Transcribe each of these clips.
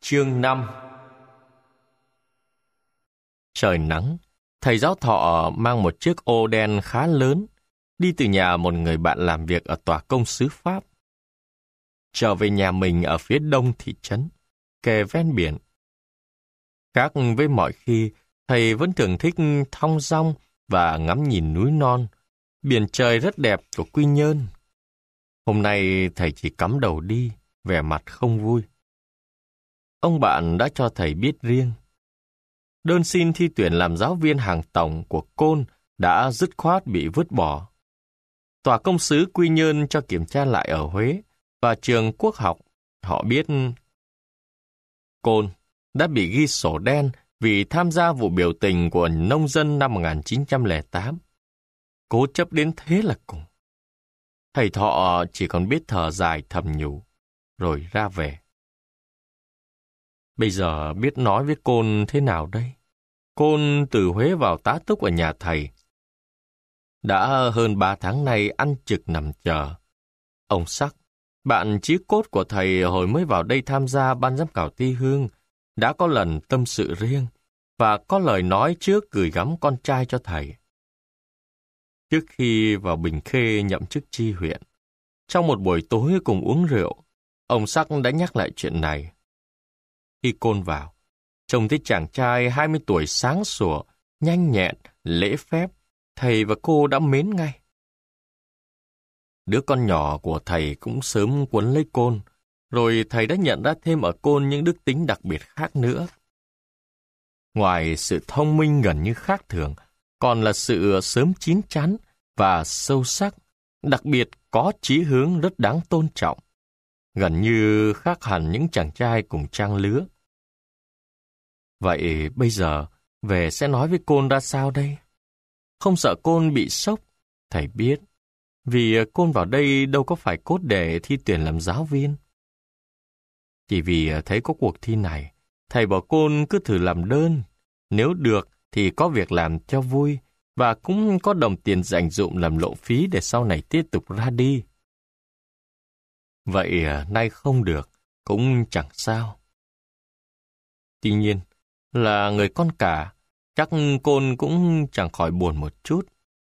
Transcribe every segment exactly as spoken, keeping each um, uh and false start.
Chương năm. Trời nắng, thầy giáo Thọ mang một chiếc ô đen khá lớn, đi từ nhà một người bạn làm việc ở tòa công xứ Pháp. Trở về nhà mình ở phía đông thị trấn, kề ven biển. Khác với mọi khi, thầy vẫn thường thích thong dong và ngắm nhìn núi non, biển trời rất đẹp của Quy Nhơn. Hôm nay thầy chỉ cắm đầu đi, vẻ mặt không vui. Ông bạn đã cho thầy biết riêng. Đơn xin thi tuyển làm giáo viên hàng tổng của Côn đã dứt khoát bị vứt bỏ. Tòa công xứ Quy Nhơn cho kiểm tra lại ở Huế và trường Quốc học. Họ biết Côn đã bị ghi sổ đen vì tham gia vụ biểu tình của nông dân năm một nghìn chín trăm lẻ tám. Cố chấp đến thế là cùng. Thầy Thọ chỉ còn biết thở dài thầm nhủ, rồi ra về. Bây giờ biết nói với Côn thế nào đây? Côn từ Huế vào tá túc ở nhà thầy. Đã hơn ba tháng nay ăn trực nằm chờ. Ông Sắc, bạn chí cốt của thầy hồi mới vào đây tham gia ban giám khảo thi hương, đã có lần tâm sự riêng và có lời nói trước gửi gắm con trai cho thầy. Trước khi vào Bình Khê nhậm chức chi huyện, trong một buổi tối cùng uống rượu, ông Sắc đã nhắc lại chuyện này. Khi Côn vào, trông thấy chàng trai hai mươi tuổi sáng sủa, nhanh nhẹn, lễ phép, thầy và cô đã mến ngay. Đứa con nhỏ của thầy cũng sớm quấn lấy Côn, rồi thầy đã nhận ra thêm ở Côn những đức tính đặc biệt khác nữa. Ngoài sự thông minh gần như khác thường, còn là sự sớm chín chắn và sâu sắc, đặc biệt có chí hướng rất đáng tôn trọng, gần như khác hẳn những chàng trai cùng trang lứa. Vậy bây giờ, về sẽ nói với Côn ra sao đây? Không sợ Côn bị sốc, thầy biết, vì Côn vào đây đâu có phải cốt để thi tuyển làm giáo viên. Chỉ vì thấy có cuộc thi này, thầy bảo Côn cứ thử làm đơn, nếu được thì có việc làm cho vui, và cũng có đồng tiền dành dụm làm lộ phí để sau này tiếp tục ra đi. Vậy nay không được, cũng chẳng sao. Tuy nhiên, là người con cả, chắc Côn cũng chẳng khỏi buồn một chút.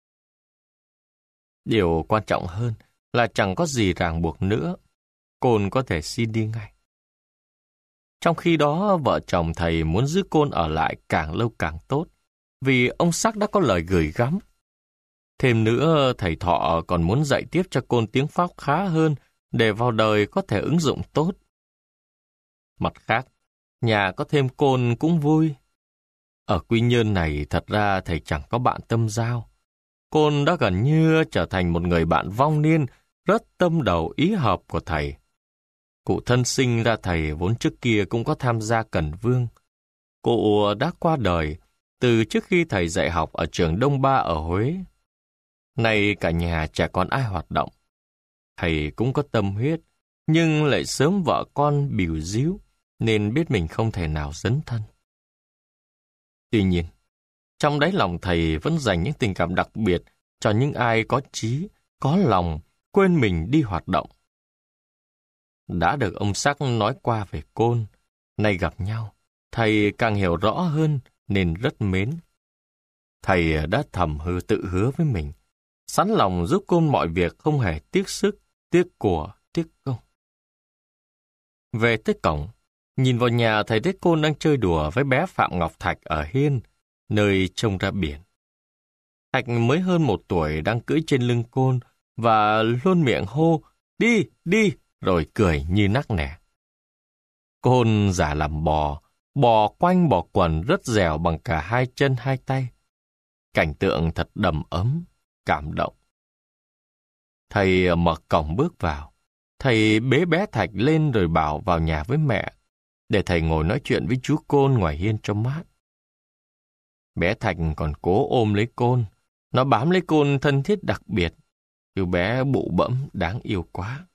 Điều quan trọng hơn là chẳng có gì ràng buộc nữa, Côn có thể xin đi ngay. Trong khi đó, vợ chồng thầy muốn giữ Côn ở lại càng lâu càng tốt, vì ông Sắc đã có lời gửi gắm. Thêm nữa, thầy Thọ còn muốn dạy tiếp cho Côn tiếng Pháp khá hơn để vào đời có thể ứng dụng tốt. Mặt khác, nhà có thêm Côn cũng vui. Ở Quy Nhơn này thật ra thầy chẳng có bạn tâm giao. Côn đã gần như trở thành một người bạn vong niên rất tâm đầu ý hợp của thầy. Cụ thân sinh ra thầy vốn trước kia cũng có tham gia Cần Vương. Cụ đã qua đời từ trước khi thầy dạy học ở trường Đông Ba ở Huế. Nay cả nhà chả còn ai hoạt động. Thầy cũng có tâm huyết, nhưng lại sớm vợ con bìu díu, nên biết mình không thể nào dấn thân. Tuy nhiên, trong đáy lòng thầy vẫn dành những tình cảm đặc biệt cho những ai có chí, có lòng, quên mình đi hoạt động. Đã được ông Sắc nói qua về Côn, nay gặp nhau, thầy càng hiểu rõ hơn nên rất mến. Thầy đã thầm hư tự hứa với mình, sẵn lòng giúp Côn mọi việc không hề tiếc sức, tiếc của, tiếc công. Về tới cổng, nhìn vào nhà thầy thấy Côn đang chơi đùa với bé Phạm Ngọc Thạch ở hiên, nơi trông ra biển. Thạch mới hơn một tuổi đang cưỡi trên lưng Côn và luôn miệng hô, đi, đi, rồi cười như nắc nẻ. Côn giả làm bò, bò quanh bò quần rất dẻo bằng cả hai chân hai tay. Cảnh tượng thật đầm ấm, cảm động. Thầy mở cổng bước vào. Thầy bế bé Thạch lên rồi bảo vào nhà với mẹ, để thầy ngồi nói chuyện với chú Côn ngoài hiên cho mát. Bé Thạch còn cố ôm lấy Côn. Nó bám lấy Côn thân thiết đặc biệt. Chú bé bụ bẫm đáng yêu quá.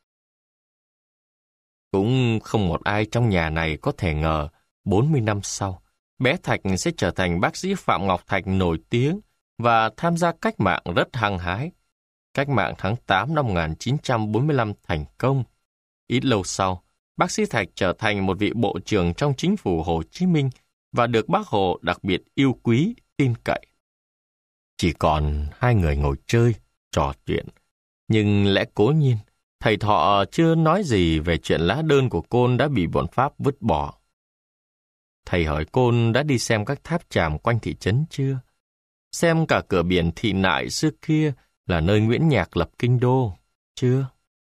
Cũng không một ai trong nhà này có thể ngờ bốn mươi năm sau, bé Thạch sẽ trở thành bác sĩ Phạm Ngọc Thạch nổi tiếng và tham gia cách mạng rất hăng hái. Cách mạng tháng tám năm một nghìn chín trăm bốn mươi lăm thành công. Ít lâu sau, Bác sĩ Thạch trở thành một vị bộ trưởng trong chính phủ Hồ Chí Minh và được Bác Hồ đặc biệt yêu quý, tin cậy. Chỉ còn hai người ngồi chơi, trò chuyện. Nhưng lẽ cố nhiên, thầy Thọ chưa nói gì về chuyện lá đơn của Côn đã bị bọn Pháp vứt bỏ. Thầy hỏi Côn đã đi xem các tháp tràm quanh thị trấn chưa? Xem cả cửa biển Thị Nại xưa kia là nơi Nguyễn Nhạc lập kinh đô, chưa?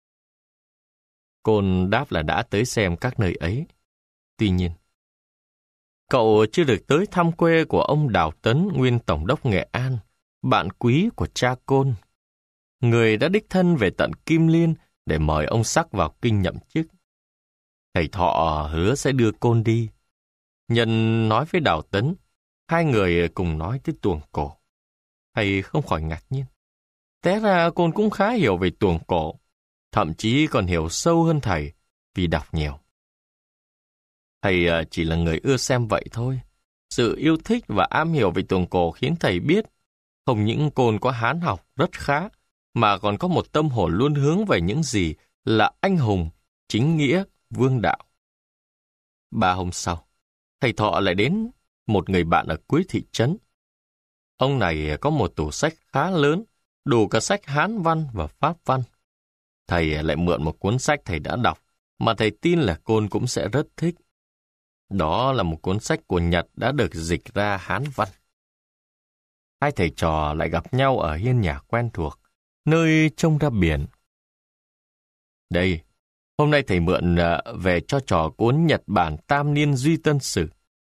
Côn đáp là đã tới xem các nơi ấy. Tuy nhiên, cậu chưa được tới thăm quê của ông Đào Tấn, nguyên Tổng đốc Nghệ An, bạn quý của cha Côn, người đã đích thân về tận Kim Liên để mời ông Sắc vào kinh nhậm chức. Thầy Thọ hứa sẽ đưa Côn đi. Nhân nói với Đào Tấn, hai người cùng nói tới tuồng cổ. Thầy không khỏi ngạc nhiên. Té ra Côn cũng khá hiểu về tuồng cổ, thậm chí còn hiểu sâu hơn thầy vì đọc nhiều. Thầy chỉ là người ưa xem vậy thôi. Sự yêu thích và am hiểu về tuồng cổ khiến thầy biết không những Côn có hán học rất khá, mà còn có một tâm hồn luôn hướng về những gì là anh hùng, chính nghĩa, vương đạo. Ba hôm sau, thầy Thọ lại đến một người bạn ở cuối thị trấn. Ông này có một tủ sách khá lớn, đủ cả sách Hán văn và Pháp văn. Thầy lại mượn một cuốn sách thầy đã đọc, mà thầy tin là Côn cũng sẽ rất thích. Đó là một cuốn sách của Nhật đã được dịch ra Hán văn. Hai thầy trò lại gặp nhau ở hiên nhà quen thuộc, nơi trông ra biển. Đây, hôm nay thầy mượn về cho trò cuốn Nhật Bản Tam Niên Duy Tân Sử.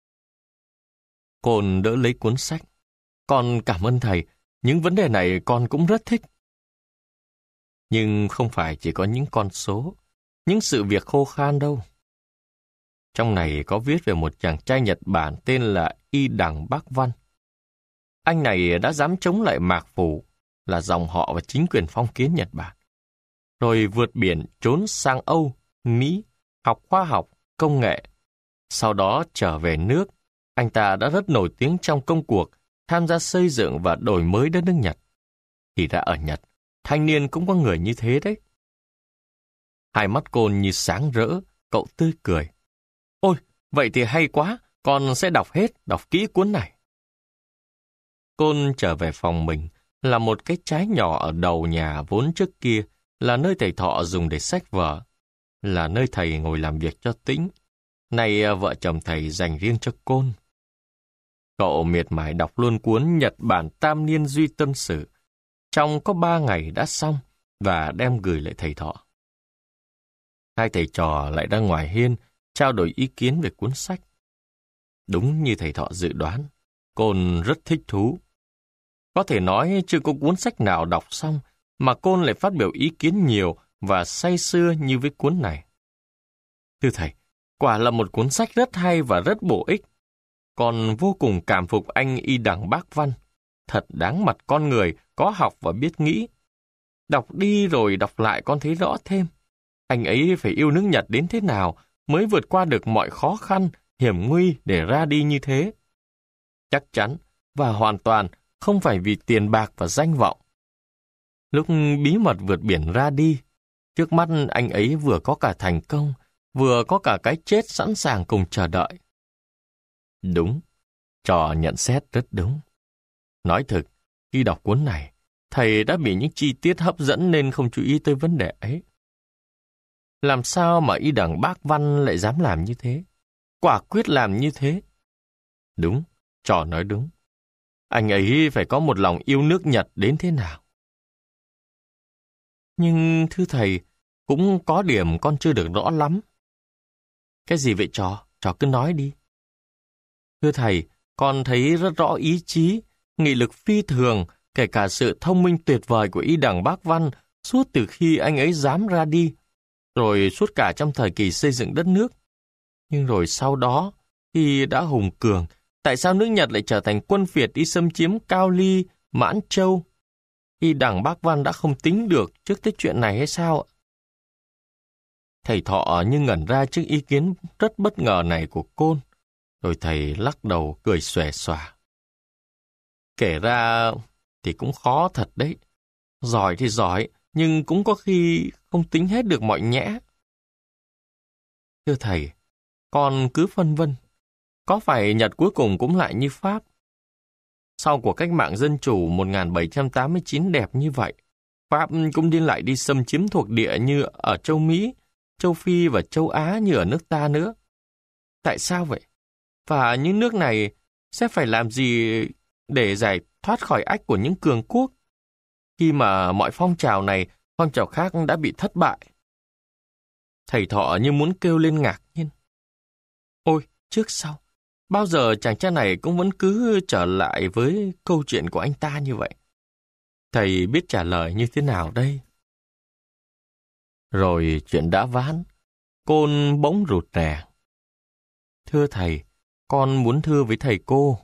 Côn đỡ lấy cuốn sách. Con cảm ơn thầy, những vấn đề này con cũng rất thích. Nhưng không phải chỉ có những con số, những sự việc khô khan đâu. Trong này có viết về một chàng trai Nhật Bản tên là Y Đằng Bác Văn. Anh này đã dám chống lại Mạc Phủ, là dòng họ và chính quyền phong kiến Nhật Bản. Rồi vượt biển trốn sang Âu, Mỹ, học khoa học, công nghệ. Sau đó trở về nước, anh ta đã rất nổi tiếng trong công cuộc tham gia xây dựng và đổi mới đất nước Nhật. Thì ra ở Nhật, thanh niên cũng có người như thế đấy. Hai mắt Côn như sáng rỡ, cậu tươi cười. Ôi, vậy thì hay quá, con sẽ đọc hết, đọc kỹ cuốn này. Côn trở về phòng mình, là một cái trái nhỏ ở đầu nhà vốn trước kia là nơi thầy Thọ dùng để xách vở, là nơi thầy ngồi làm việc cho tĩnh. Nay vợ chồng thầy dành riêng cho Côn. Cậu miệt mài đọc luôn cuốn Nhật Bản Tam Niên Duy Tân Sử. Trong có ba ngày đã xong và đem gửi lại thầy Thọ. Hai thầy trò lại ra ngoài hiên trao đổi ý kiến về cuốn sách. Đúng như thầy Thọ dự đoán, Côn rất thích thú. Có thể nói chưa có cuốn sách nào đọc xong mà Côn lại phát biểu ý kiến nhiều và say sưa như với cuốn này. Thưa thầy, quả là một cuốn sách rất hay và rất bổ ích. Con vô cùng cảm phục anh Y Đằng Bác Văn. Thật đáng mặt con người có học và biết nghĩ. Đọc đi rồi đọc lại con thấy rõ thêm. Anh ấy phải yêu nước Nhật đến thế nào mới vượt qua được mọi khó khăn, hiểm nguy để ra đi như thế. Chắc chắn và hoàn toàn không phải vì tiền bạc và danh vọng. Lúc bí mật vượt biển ra đi, trước mắt anh ấy vừa có cả thành công, vừa có cả cái chết sẵn sàng cùng chờ đợi. Đúng, trò nhận xét rất đúng. Nói thực, khi đọc cuốn này, thầy đã bị những chi tiết hấp dẫn nên không chú ý tới vấn đề ấy. Làm sao mà Y Đằng Bác Văn lại dám làm như thế? Quả quyết làm như thế? Đúng, trò nói đúng. Anh ấy phải có một lòng yêu nước Nhật đến thế nào? Nhưng thưa thầy, cũng có điểm con chưa được rõ lắm. Cái gì vậy trò? Trò cứ nói đi. Thưa thầy, con thấy rất rõ ý chí, nghị lực phi thường, kể cả sự thông minh tuyệt vời của Y Đằng Bác Văn suốt từ khi anh ấy dám ra đi, rồi suốt cả trong thời kỳ xây dựng đất nước. Nhưng rồi sau đó, khi đã hùng cường, tại sao nước Nhật lại trở thành quân Việt đi xâm chiếm Cao Ly, Mãn Châu? Y Đằng Bác Văn đã không tính được trước cái chuyện này hay sao ạ? Thầy Thọ như ngẩn ra trước ý kiến rất bất ngờ này của Côn, rồi thầy lắc đầu cười xòe xòa. Kể ra thì cũng khó thật đấy. Giỏi thì giỏi, nhưng cũng có khi không tính hết được mọi nhẽ. Thưa thầy, con cứ phân vân. Có phải Nhật cuối cùng cũng lại như Pháp? Sau cuộc cách mạng dân chủ một nghìn bảy trăm tám mươi chín đẹp như vậy, Pháp cũng đi lại đi xâm chiếm thuộc địa như ở châu Mỹ, châu Phi và châu Á như ở nước ta nữa. Tại sao vậy? Và những nước này sẽ phải làm gì để giải thoát khỏi ách của những cường quốc, khi mà mọi phong trào này, phong trào khác đã bị thất bại? Thầy Thọ như muốn kêu lên ngạc nhiên. Ôi, trước sau, bao giờ chàng trai này cũng vẫn cứ trở lại với câu chuyện của anh ta như vậy? Thầy biết trả lời như thế nào đây? Rồi chuyện đã ván, Côn bỗng rụt rè. Thưa thầy, con muốn thưa với thầy cô.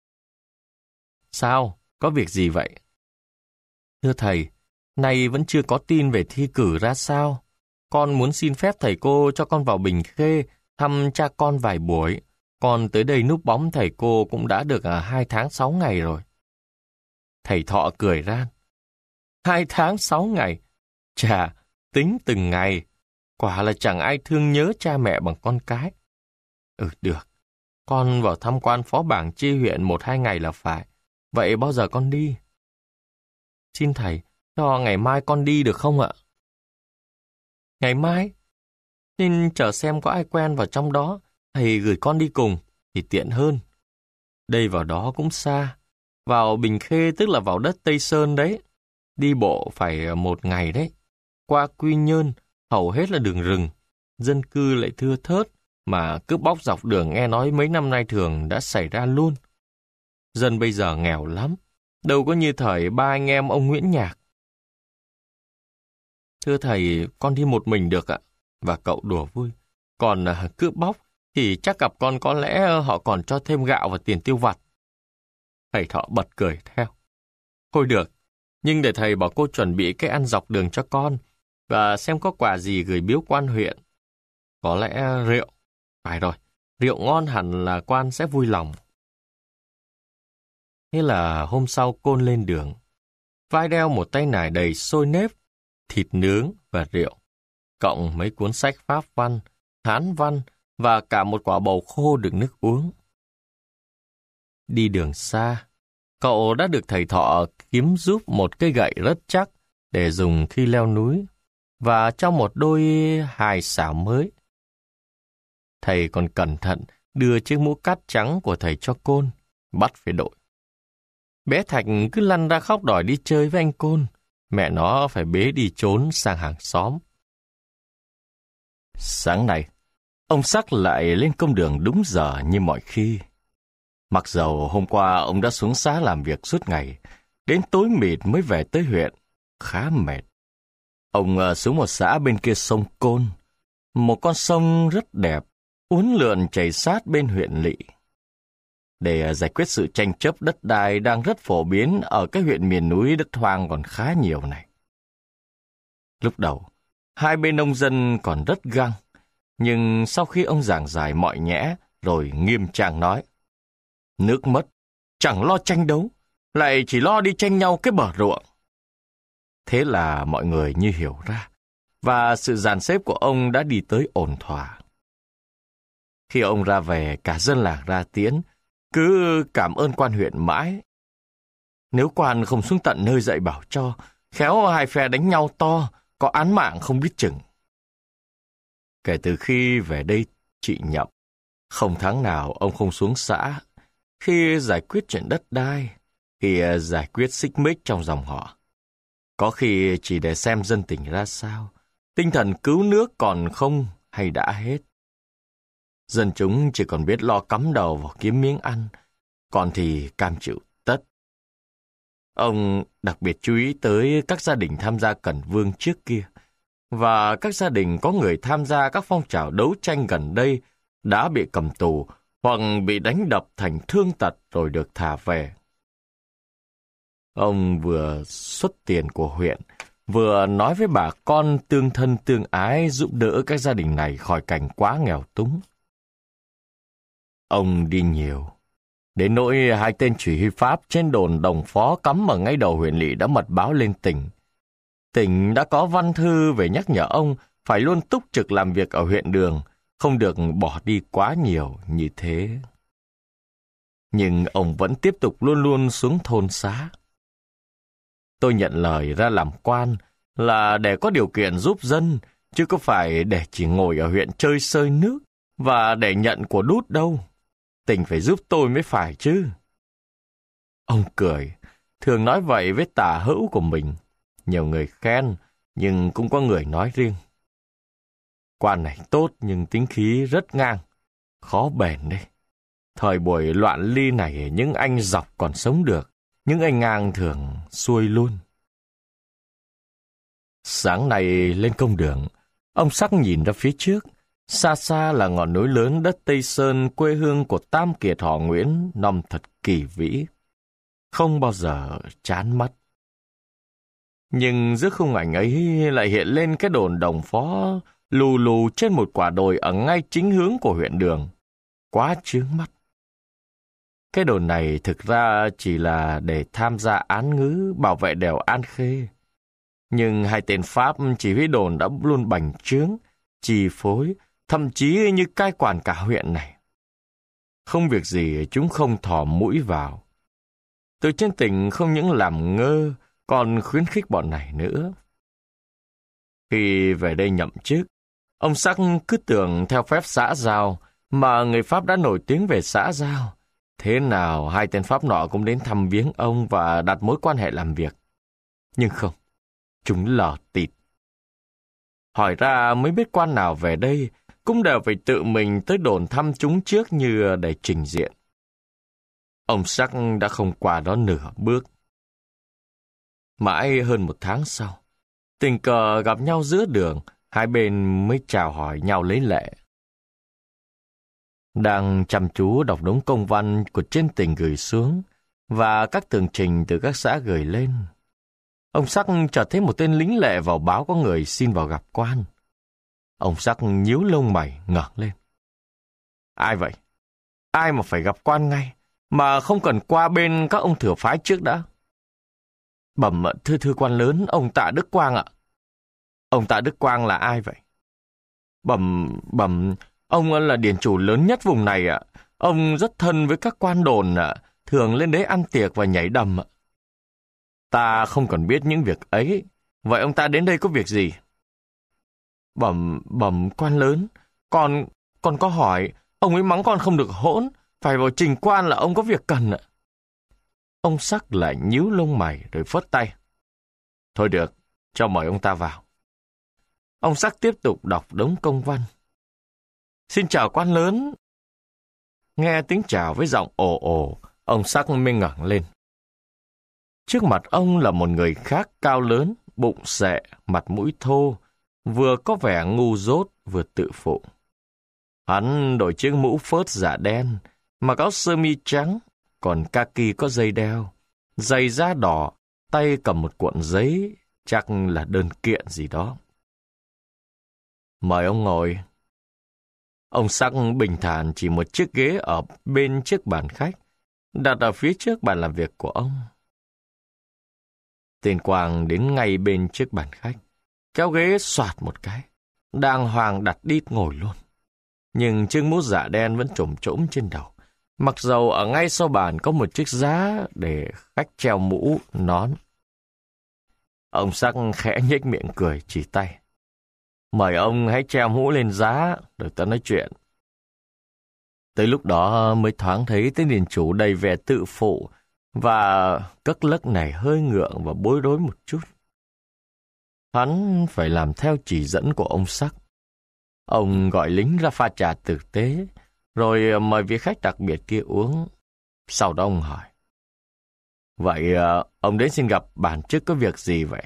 Sao? Có việc gì vậy? Thưa thầy, nay vẫn chưa có tin về thi cử ra sao. Con muốn xin phép thầy cô cho con vào Bình Khê thăm cha con vài buổi. Con tới đây núp bóng thầy cô cũng đã được à, hai tháng sáu ngày rồi. Thầy Thọ cười ran. Hai tháng sáu ngày? Chà, tính từng ngày. Quả là chẳng ai thương nhớ cha mẹ bằng con cái. Ừ, được. Con vào thăm quan phó bảng chi huyện một hai ngày là phải. Vậy bao giờ con đi? Xin thầy, cho ngày mai con đi được không ạ? Ngày mai? Xin chờ xem có ai quen vào trong đó, thầy gửi con đi cùng, thì tiện hơn. Đây vào đó cũng xa. Vào Bình Khê tức là vào đất Tây Sơn đấy. Đi bộ phải một ngày đấy. Qua Quy Nhơn, hầu hết là đường rừng. Dân cư lại thưa thớt, mà cướp bóc dọc đường nghe nói mấy năm nay thường đã xảy ra luôn. Dân bây giờ nghèo lắm, đâu có như thời ba anh em ông Nguyễn Nhạc. Thưa thầy, con đi một mình được ạ. Và cậu đùa vui. Còn à, cướp bóc thì chắc gặp con có lẽ họ còn cho thêm gạo và tiền tiêu vặt. Thầy Thọ bật cười theo. Thôi được, nhưng để thầy bảo cô chuẩn bị cái ăn dọc đường cho con và xem có quà gì gửi biếu quan huyện. Có lẽ rượu. Phải rồi, rượu ngon hẳn là quan sẽ vui lòng. Thế là hôm sau Côn lên đường. Vai đeo một tay nải đầy xôi nếp, thịt nướng và rượu, cộng mấy cuốn sách Pháp văn, Hán văn và cả một quả bầu khô đựng nước uống. Đi đường xa, cậu đã được thầy Thọ kiếm giúp một cây gậy rất chắc để dùng khi leo núi và trong một đôi hài xảo mới. Thầy còn cẩn thận đưa chiếc mũ cát trắng của thầy cho Côn, bắt phải đội. Bé Thạch cứ lăn ra khóc đòi đi chơi với anh Côn, mẹ nó phải bế đi trốn sang hàng xóm. Sáng nay, ông Sắc lại lên công đường đúng giờ như mọi khi. Mặc dầu hôm qua ông đã xuống xã làm việc suốt ngày, đến tối mịt mới về tới huyện, khá mệt. Ông xuống một xã bên kia sông Côn, một con sông rất đẹp, uốn lượn chảy sát bên huyện lỵ. Để giải quyết sự tranh chấp đất đai đang rất phổ biến ở các huyện miền núi đất hoang còn khá nhiều này. Lúc đầu, hai bên nông dân còn rất găng, nhưng sau khi ông giảng giải mọi nhẽ rồi nghiêm trang nói, nước mất, chẳng lo tranh đấu, lại chỉ lo đi tranh nhau cái bờ ruộng. Thế là mọi người như hiểu ra, và sự dàn xếp của ông đã đi tới ổn thỏa. Khi ông ra về, cả dân làng ra tiễn, cứ cảm ơn quan huyện mãi. Nếu quan không xuống tận nơi dạy bảo cho, khéo hai phe đánh nhau to, có án mạng không biết chừng. Kể từ khi về đây trị nhậm, không tháng nào ông không xuống xã, khi giải quyết chuyện đất đai, khi giải quyết xích mích trong dòng họ. Có khi chỉ để xem dân tình ra sao, tinh thần cứu nước còn không hay đã hết. Dân chúng chỉ còn biết lo cắm đầu vào kiếm miếng ăn, còn thì cam chịu tất. Ông đặc biệt chú ý tới các gia đình tham gia cẩn vương trước kia, và các gia đình có người tham gia các phong trào đấu tranh gần đây đã bị cầm tù hoặc bị đánh đập thành thương tật rồi được thả về. Ông vừa xuất tiền của huyện, vừa nói với bà con tương thân tương ái giúp đỡ các gia đình này khỏi cảnh quá nghèo túng. Ông đi nhiều, đến nỗi hai tên chỉ huy Pháp trên đồn Đồng Phó cắm ở ngay đầu huyện lỵ đã mật báo lên tỉnh. Tỉnh đã có văn thư về nhắc nhở ông phải luôn túc trực làm việc ở huyện đường không được bỏ đi quá nhiều như thế. Nhưng ông vẫn tiếp tục luôn luôn xuống thôn xá. Tôi nhận lời ra làm quan là để có điều kiện giúp dân, chứ có phải để chỉ ngồi ở huyện chơi sơi nước và để nhận của đút đâu. Tỉnh phải giúp tôi mới phải chứ. Ông cười, thường nói vậy với tả hữu của mình. Nhiều người khen, nhưng cũng có người nói riêng. Quan này tốt nhưng tính khí rất ngang, khó bền đấy. Thời buổi loạn ly này, những anh dọc còn sống được, những anh ngang thường xuôi luôn. Sáng nay lên công đường, ông Sắc nhìn ra phía trước. Xa xa là ngọn núi lớn đất Tây Sơn, quê hương của Tam Kiệt họ Nguyễn, nom thật kỳ vĩ. Không bao giờ chán mắt. Nhưng giữa khung ảnh ấy lại hiện lên cái đồn Đồng Phó lù lù trên một quả đồi ở ngay chính hướng của huyện Đường. Quá chướng mắt. Cái đồn này thực ra chỉ là để tham gia án ngữ bảo vệ đèo An Khê. Nhưng hai tên Pháp chỉ huy đồn đã luôn bành trướng, chi phối, thậm chí như cai quản cả huyện này. Không việc gì chúng không thò mũi vào. Từ trên tỉnh không những làm ngơ, còn khuyến khích bọn này nữa. Khi về đây nhậm chức, ông Sắc cứ tưởng theo phép xã giao, mà người Pháp đã nổi tiếng về xã giao. Thế nào hai tên Pháp nọ cũng đến thăm viếng ông và đặt mối quan hệ làm việc. Nhưng không, chúng lờ tịt. Hỏi ra mới biết quan nào về đây cũng đều phải tự mình tới đồn thăm chúng trước như để trình diện. Ông Sắc đã không qua đó nửa bước. Mãi hơn một tháng sau, tình cờ gặp nhau giữa đường, hai bên mới chào hỏi nhau lấy lệ. Đang chăm chú đọc đống công văn của trên tỉnh gửi xuống và các tường trình từ các xã gửi lên, ông Sắc chợt thấy một tên lính lệ vào báo có người xin vào gặp quan. Ông Sắc nhíu lông mày ngẩng lên. Ai vậy? Ai mà phải gặp quan ngay, mà không cần qua bên các ông thừa phái trước đã? Bẩm thưa thưa quan lớn, ông Tạ Đức Quang ạ. Ông Tạ Đức Quang là ai vậy? Bẩm, bẩm, ông là điển chủ lớn nhất vùng này ạ. Ông rất thân với các quan đồn ạ, thường lên đấy ăn tiệc và nhảy đầm ạ. Ta không cần biết những việc ấy. Vậy ông ta đến đây có việc gì? Bẩm, bẩm quan lớn, con, con có hỏi, ông ấy mắng con không được hỗn, phải vào trình quan là ông có việc cần ạ. Ông Sắc lại nhíu lông mày rồi phất tay. Thôi được, cho mời ông ta vào. Ông Sắc tiếp tục đọc đống công văn. Xin chào quan lớn. Nghe tiếng chào với giọng ồ ồ, ông Sắc mới ngẩng lên. Trước mặt ông là một người khác cao lớn, bụng xệ, mặt mũi thô, vừa có vẻ ngu dốt vừa tự phụ. Hắn đội chiếc mũ phớt giả đen, mặc áo sơ mi trắng, còn kaki có dây đeo, giày da đỏ, tay cầm một cuộn giấy, chắc là đơn kiện gì đó. Mời ông ngồi. Ông Sắc bình thản chỉ một chiếc ghế ở bên chiếc bàn khách, đặt ở phía trước bàn làm việc của ông. Tên Quang đến ngay bên chiếc bàn khách, kéo ghế xoạt một cái, đàng hoàng đặt đít ngồi luôn. Nhưng chiếc mũ giả đen vẫn trồm trỗm trên đầu, mặc dầu ở ngay sau bàn có một chiếc giá để khách treo mũ, nón. Ông Sắc khẽ nhếch miệng cười chỉ tay. Mời ông hãy treo mũ lên giá, rồi ta nói chuyện. Tới lúc đó mới thoáng thấy tên điền chủ đầy vẻ tự phụ, và cất lất này hơi ngượng và bối rối một chút. Hắn phải làm theo chỉ dẫn của ông Sắc. Ông gọi lính ra pha trà tử tế, rồi mời vị khách đặc biệt kia uống. Sau đó ông hỏi. Vậy ông đến xin gặp bản chức có việc gì vậy?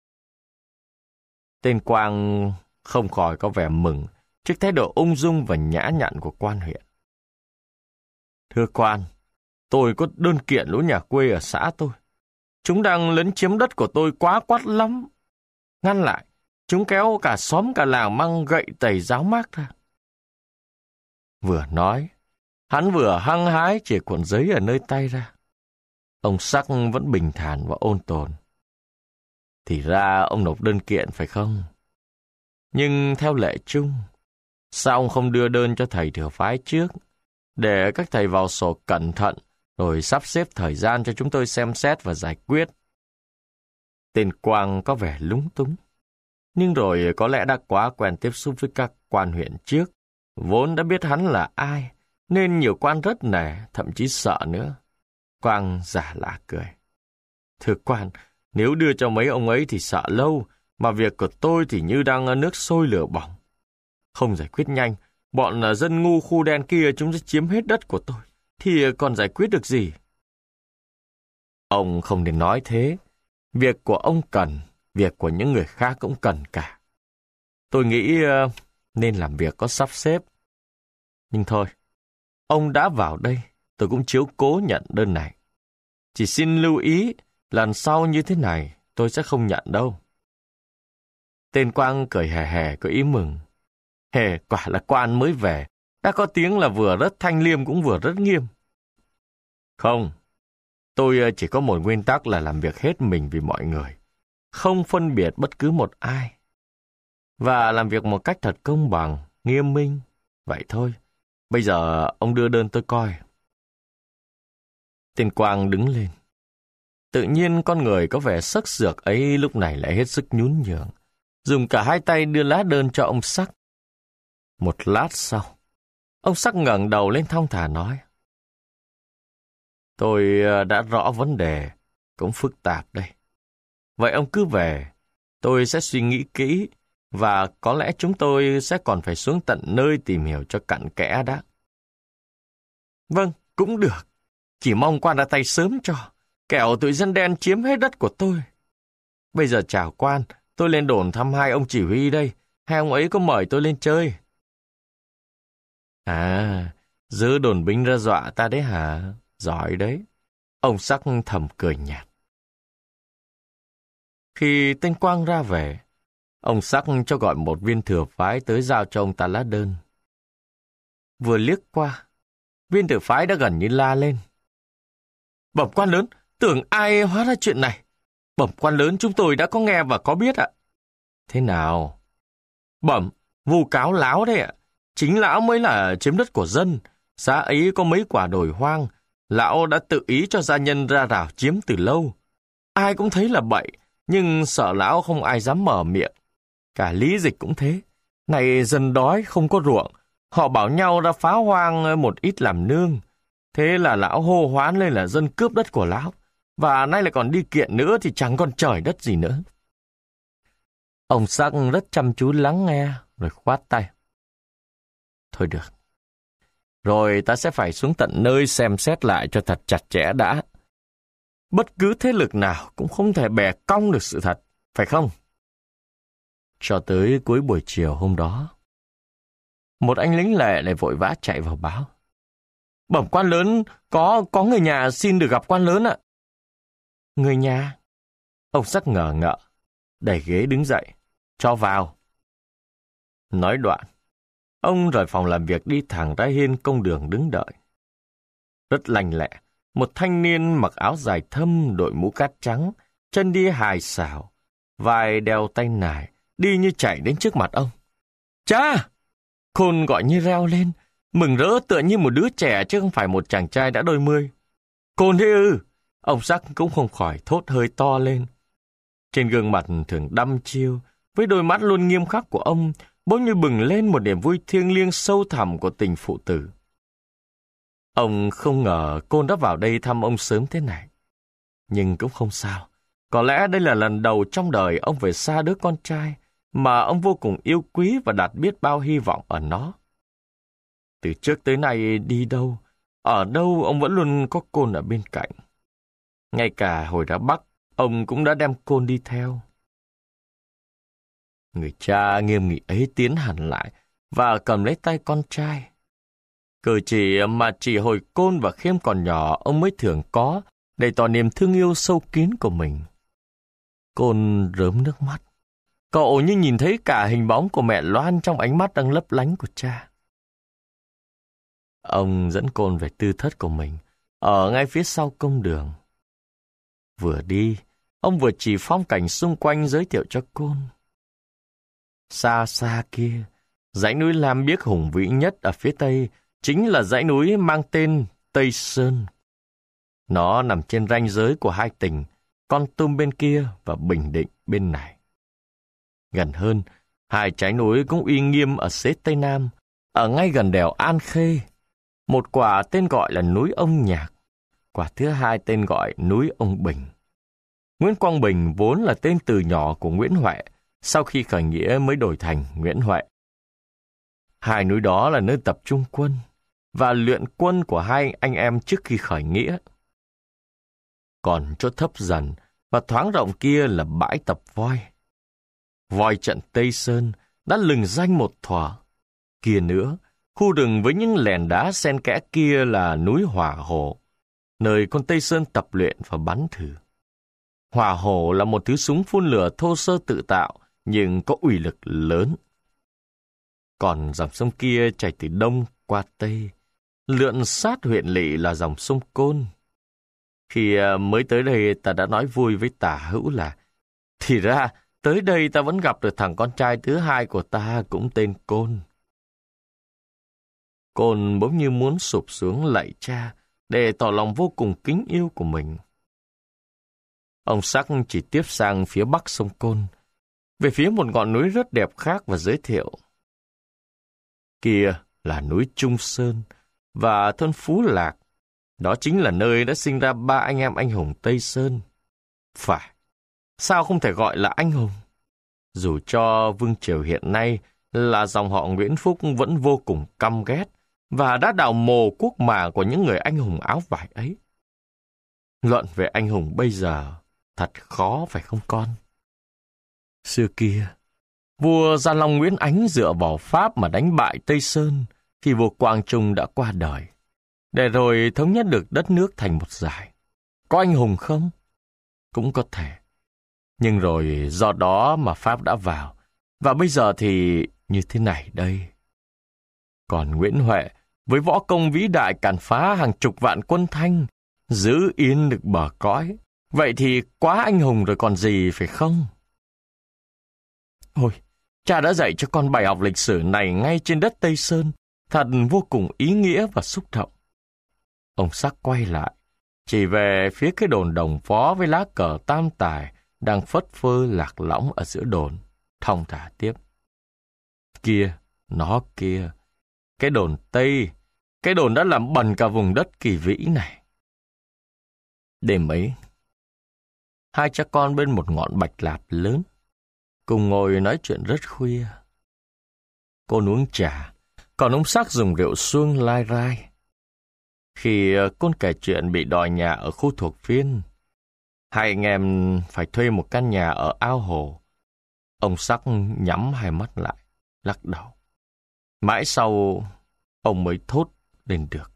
Tên Quang không khỏi có vẻ mừng trước thái độ ung dung và nhã nhặn của quan huyện. Thưa quan, tôi có đơn kiện lũ nhà quê ở xã tôi. Chúng đang lấn chiếm đất của tôi quá quát lắm. Ngăn lại, chúng kéo cả xóm cả làng mang gậy tẩy giáo mác ra. Vừa nói, hắn vừa hăng hái chìa cuộn giấy ở nơi tay ra. Ông Sắc vẫn bình thản và ôn tồn. Thì ra ông nộp đơn kiện phải không? Nhưng theo lệ chung, Sao ông không đưa đơn cho thầy thừa phái trước, để các thầy vào sổ cẩn thận, rồi sắp xếp thời gian cho chúng tôi xem xét và giải quyết? Tên Quang có vẻ lúng túng, nhưng rồi có lẽ đã quá quen tiếp xúc với các quan huyện trước, vốn đã biết hắn là ai, nên nhiều quan rất nể, thậm chí sợ nữa. Quang giả lạ cười. Thưa quan, nếu đưa cho mấy ông ấy thì sợ lâu, mà việc của tôi thì như đang ở nước sôi lửa bỏng. Không giải quyết nhanh, bọn dân ngu khu đen kia chúng sẽ chiếm hết đất của tôi, thì còn giải quyết được gì? Ông không nên nói thế. Việc của ông cần, việc của những người khác cũng cần cả. Tôi nghĩ uh, nên làm việc có sắp xếp. Nhưng thôi, ông đã vào đây, tôi cũng chiếu cố nhận đơn này. Chỉ xin lưu ý, lần sau như thế này, tôi sẽ không nhận đâu. Tên Quang cười hề hề có ý mừng. Hề, quả là quan mới về, đã có tiếng là vừa rất thanh liêm cũng vừa rất nghiêm. Không, tôi chỉ có một nguyên tắc là làm việc hết mình vì mọi người, không phân biệt bất cứ một ai. Và làm việc một cách thật công bằng, nghiêm minh. Vậy thôi, bây giờ ông đưa đơn tôi coi. Tên Quang đứng lên. Tự nhiên con người có vẻ sắc sược ấy lúc này lại hết sức nhún nhường, dùng cả hai tay đưa lá đơn cho ông Sắc. Một lát sau, ông Sắc ngẩng đầu lên thong thả nói: Tôi đã rõ vấn đề, cũng phức tạp đây. Vậy ông cứ về, tôi sẽ suy nghĩ kỹ, và có lẽ chúng tôi sẽ còn phải xuống tận nơi tìm hiểu cho cặn kẽ đã. Vâng, cũng được. Chỉ mong quan ra tay sớm cho, kẻo tụi dân đen chiếm hết đất của tôi. Bây giờ chào quan, tôi lên đồn thăm hai ông chỉ huy đây, hai ông ấy có mời tôi lên chơi. À, dỡ đồn binh ra dọa ta đấy hả? Giỏi đấy. Ông Sắc thầm cười nhạt. Khi tên Quang ra về, ông Sắc cho gọi một viên thừa phái tới giao cho ông ta lá đơn. Vừa liếc qua, viên thừa phái đã gần như la lên. Bẩm quan lớn, tưởng ai hóa ra chuyện này. Bẩm quan lớn, chúng tôi đã có nghe và có biết ạ. Thế nào? Bẩm, vu cáo láo đấy ạ. Chính lão mới là chiếm đất của dân. Xã ấy có mấy quả đồi hoang. Lão đã tự ý cho gia nhân ra rào chiếm từ lâu. Ai cũng thấy là bậy, nhưng sợ lão không ai dám mở miệng. Cả Lý Dịch cũng thế. Này dân đói không có ruộng, họ bảo nhau ra phá hoang một ít làm nương. Thế là lão hô hoán lên là dân cướp đất của lão. Và nay lại còn đi kiện nữa thì chẳng còn trời đất gì nữa. Ông Sắc rất chăm chú lắng nghe, rồi khoát tay. Thôi được. Rồi ta sẽ phải xuống tận nơi xem xét lại cho thật chặt chẽ đã. Bất cứ thế lực nào cũng không thể bẻ cong được sự thật, phải không? Cho tới cuối buổi chiều hôm đó, một anh lính lệ lại vội vã chạy vào báo. Bẩm quan lớn, có có người nhà xin được gặp quan lớn ạ. Người nhà? Ông Sắc ngờ ngợ, đẩy ghế đứng dậy, cho vào. Nói đoạn, ông rời phòng làm việc đi thẳng ra hiên công đường đứng đợi. Rất lành lẹ, một thanh niên mặc áo dài thâm, đội mũ cát trắng, chân đi hài xảo, vai đeo tay nải, đi như chạy đến trước mặt ông. Cha! Khôn gọi như reo lên, mừng rỡ tựa như một đứa trẻ chứ không phải một chàng trai đã đôi mươi. Khôn thế ư? Ông Sắc cũng không khỏi thốt hơi to lên. Trên gương mặt thường đăm chiêu, với đôi mắt luôn nghiêm khắc của ông, bỗng như bừng lên một niềm vui thiêng liêng sâu thẳm của tình phụ tử. Ông không ngờ Côn đã vào đây thăm ông sớm thế này. Nhưng cũng không sao. Có lẽ đây là lần đầu trong đời ông về xa đứa con trai mà ông vô cùng yêu quý và đặt biết bao hy vọng ở nó. Từ trước tới nay đi đâu, ở đâu ông vẫn luôn có Côn ở bên cạnh. Ngay cả hồi ra Bắc, ông cũng đã đem Côn đi theo. Người cha nghiêm nghị ấy tiến hẳn lại và cầm lấy tay con trai. Cử chỉ mà chỉ hồi Côn và Khiêm còn nhỏ ông mới thường có để tỏ niềm thương yêu sâu kín của mình. Côn rớm nước mắt. Cậu như nhìn thấy cả hình bóng của mẹ Loan trong ánh mắt đang lấp lánh của cha. Ông dẫn Côn về tư thất của mình, ở ngay phía sau công đường. Vừa đi, ông vừa chỉ phong cảnh xung quanh giới thiệu cho Côn. Xa xa kia, Dãy núi Lam Biếc hùng vĩ nhất ở phía tây chính là dãy núi mang tên Tây Sơn. Nó nằm trên ranh giới của hai tỉnh, Kon Tum bên kia và Bình Định bên này. Gần hơn, hai trái núi cũng uy nghiêm ở xế Tây Nam, ở ngay gần đèo An Khê. Một quả tên gọi là núi Ông Nhạc, quả thứ hai tên gọi núi Ông Bình. Nguyễn Quang Bình vốn là tên từ nhỏ của Nguyễn Huệ, sau khi khởi nghĩa mới đổi thành Nguyễn Huệ. Hai núi đó là nơi tập trung quân và luyện quân của hai anh em trước khi khởi nghĩa. Còn chỗ thấp dần và thoáng rộng kia là bãi tập voi. Voi trận Tây Sơn đã lừng danh một thuở. Kia nữa, khu rừng với những lèn đá xen kẽ kia là núi Hỏa Hổ, nơi con Tây Sơn tập luyện và bắn thử. Hỏa Hổ là một thứ súng phun lửa thô sơ tự tạo, nhưng có uy lực lớn. Còn dòng sông kia chảy từ đông qua tây, lượn sát huyện lỵ là dòng sông Côn. Khi mới tới đây ta đã nói vui với Tả Hữu là thì ra tới đây ta vẫn gặp được thằng con trai thứ hai của ta cũng tên Côn. Côn bỗng như muốn sụp xuống lạy cha để tỏ lòng vô cùng kính yêu của mình. Ông Sắc chỉ tiếp sang phía bắc sông Côn, về phía một ngọn núi rất đẹp khác và giới thiệu. Kia là núi Trung Sơn và thôn Phú Lạc. Đó chính là nơi đã sinh ra ba anh em anh hùng Tây Sơn. Phải, sao không thể gọi là anh hùng? Dù cho vương triều hiện nay là dòng họ Nguyễn Phúc vẫn vô cùng căm ghét và đã đào mồ quốc mả của những người anh hùng áo vải ấy. Luận về anh hùng bây giờ thật khó phải không con? Xưa kia, vua Gia Long Nguyễn Ánh dựa vào Pháp mà đánh bại Tây Sơn khi vua Quang Trung đã qua đời, để rồi thống nhất được đất nước thành một giải. Có anh hùng không? Cũng có thể. Nhưng rồi do đó mà Pháp đã vào, và bây giờ thì như thế này đây. Còn Nguyễn Huệ, với võ công vĩ đại càn phá hàng chục vạn quân Thanh, giữ yên được bờ cõi, vậy thì quá anh hùng rồi còn gì phải không? Ôi, cha đã dạy cho con bài học lịch sử này ngay trên đất Tây Sơn, thật vô cùng ý nghĩa và xúc động. Ông Sắc quay lại, chỉ về phía cái đồn Đồng Phó với lá cờ tam tài đang phất phơ lạc lõng ở giữa đồn, thong thả tiếp. Kia, nó kia, cái đồn Tây, cái đồn đã làm bẩn cả vùng đất Kỳ Vĩ này. Đêm ấy, hai cha con bên một ngọn bạch lạp lớn, cùng ngồi nói chuyện rất khuya. Cô uống trà, còn ông Sắc dùng rượu xuông lai rai. Khi con kể chuyện bị đòi nhà ở khu thuộc Phiên, hai anh em phải thuê một căn nhà ở ao hồ, ông Sắc nhắm hai mắt lại, lắc đầu. Mãi sau, ông mới thốt lên được.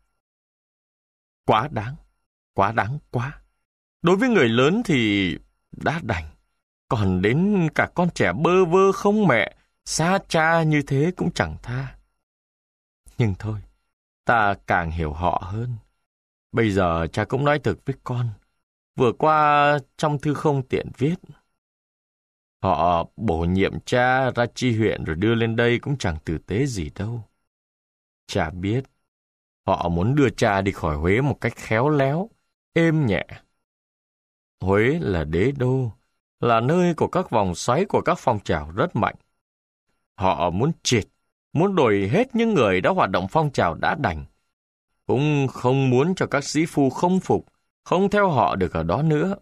Quá đáng, quá đáng quá. Đối với người lớn thì đã đành, còn đến cả con trẻ bơ vơ không mẹ, xa cha như thế cũng chẳng tha. Nhưng thôi, ta càng hiểu họ hơn. Bây giờ cha cũng nói thực với con. Vừa qua trong thư không tiện viết. Họ bổ nhiệm cha ra chi huyện rồi đưa lên đây cũng chẳng tử tế gì đâu. Cha biết, họ muốn đưa cha đi khỏi Huế một cách khéo léo, êm nhẹ. Huế là đế đô, là nơi của các vòng xoáy của các phong trào rất mạnh. Họ muốn triệt, muốn đuổi hết những người đã hoạt động phong trào đã đành. Cũng không muốn cho các sĩ phu không phục, không theo họ được ở đó nữa.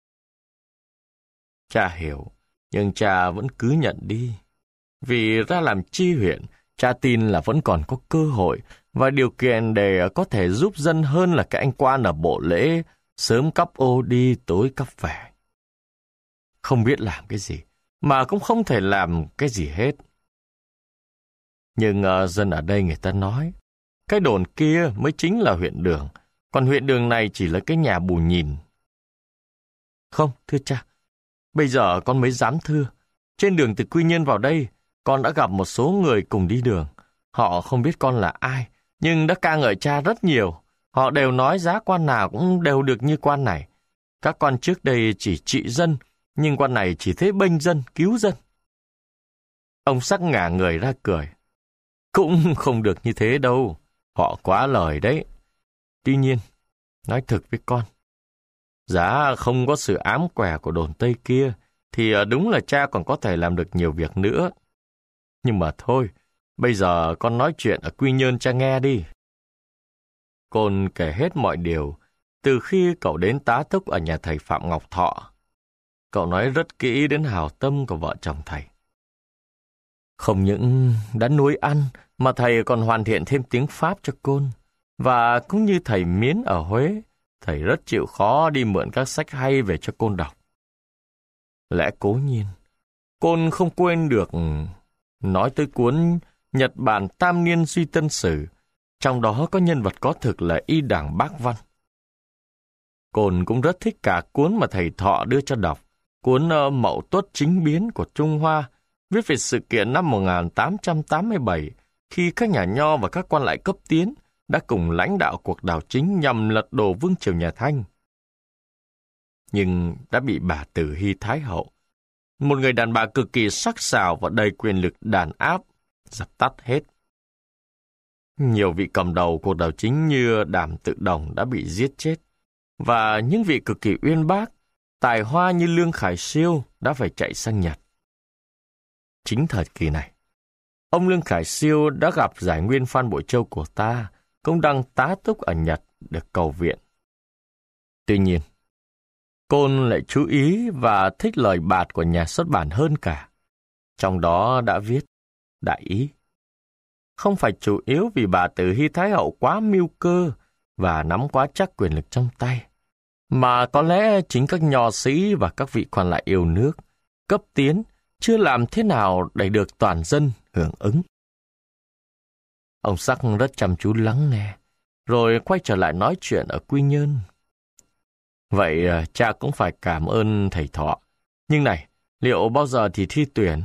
Cha hiểu, nhưng cha vẫn cứ nhận đi. Vì ra làm chi huyện, cha tin là vẫn còn có cơ hội và điều kiện để có thể giúp dân hơn là cái anh quan ở bộ lễ, sớm cắp ô đi, tối cắp về. Không biết làm cái gì, mà cũng không thể làm cái gì hết. Nhưng uh, dân ở đây người ta nói, cái đồn kia mới chính là huyện Đường, còn huyện Đường này chỉ là cái nhà bù nhìn. Không, thưa cha, bây giờ con mới dám thưa. Trên đường từ Quy Nhơn vào đây, con đã gặp một số người cùng đi đường. Họ không biết con là ai, nhưng đã ca ngợi cha rất nhiều. Họ đều nói giá quan nào cũng đều được như quan này. Các quan trước đây chỉ trị dân, nhưng quan này chỉ thế bênh dân, cứu dân. Ông Sắc ngả người ra cười. Cũng không được như thế đâu, họ quá lời đấy. Tuy nhiên, nói thực với con, giá không có sự ám quẻ của đồn Tây kia, thì đúng là cha còn có thể làm được nhiều việc nữa. Nhưng mà thôi, bây giờ con nói chuyện ở Quy Nhơn cha nghe đi. Côn kể hết mọi điều, từ khi cậu đến tá túc ở nhà thầy Phạm Ngọc Thọ. Cậu nói rất kỹ đến hào tâm của vợ chồng thầy. Không những đã nuôi ăn, mà thầy còn hoàn thiện thêm tiếng Pháp cho Côn. Và cũng như thầy Miến ở Huế, thầy rất chịu khó đi mượn các sách hay về cho Côn đọc. Lẽ cố nhiên, Côn không quên được nói tới cuốn Nhật Bản Tam Niên Duy Tân Sử, trong đó có nhân vật có thực là Y Đảng Bác Văn. Côn cũng rất thích cả cuốn mà thầy Thọ đưa cho đọc, cuốn uh, Mậu Tuất Chính Biến của Trung Hoa, viết về sự kiện năm một nghìn tám trăm tám mươi bảy, khi các nhà nho và các quan lại cấp tiến đã cùng lãnh đạo cuộc đảo chính nhằm lật đổ vương triều nhà Thanh. Nhưng đã bị bà Tử Hy Thái Hậu, một người đàn bà cực kỳ sắc sảo và đầy quyền lực đàn áp, dập tắt hết. Nhiều vị cầm đầu cuộc đảo chính như Đàm Tự Đồng đã bị giết chết, và những vị cực kỳ uyên bác, tài hoa như Lương Khải Siêu đã phải chạy sang Nhật. Chính thời kỳ này, ông Lương Khải Siêu đã gặp giải nguyên Phan Bội Châu của ta, cũng đang tá túc ở Nhật được cầu viện. Tuy nhiên, Côn lại chú ý và thích lời bạt của nhà xuất bản hơn cả. Trong đó đã viết, đại ý. Không phải chủ yếu vì bà Tử Hy Thái Hậu quá mưu cơ và nắm quá chắc quyền lực trong tay, mà có lẽ chính các nho sĩ và các vị quan lại yêu nước, cấp tiến, chưa làm thế nào để được toàn dân hưởng ứng. Ông Sắc rất chăm chú lắng nghe, rồi quay trở lại nói chuyện ở Quy Nhơn. Vậy cha cũng phải cảm ơn thầy Thọ. Nhưng này, liệu bao giờ thì thi tuyển?